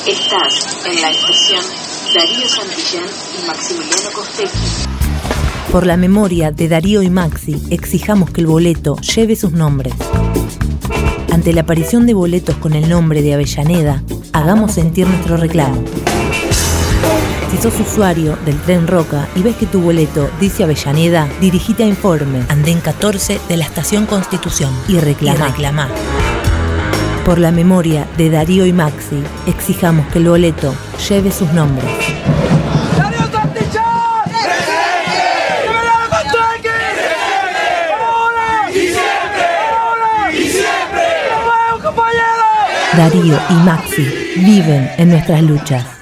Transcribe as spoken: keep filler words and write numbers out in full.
Estás en la estación Darío Santillán y Maximiliano Costecchi. Por la memoria de Darío y Maxi, exijamos que el boleto lleve sus nombres. Ante la aparición de boletos con el nombre de Avellaneda, hagamos sentir nuestro reclamo. Si sos usuario del Tren Roca y ves que tu boleto dice Avellaneda, dirigite a Informe, andén catorce de la Estación Constitución y reclamá. Y reclamá. Por la memoria de Darío y Maxi, exijamos que el boleto lleve sus nombres. Darío y Maxi viven en nuestras luchas.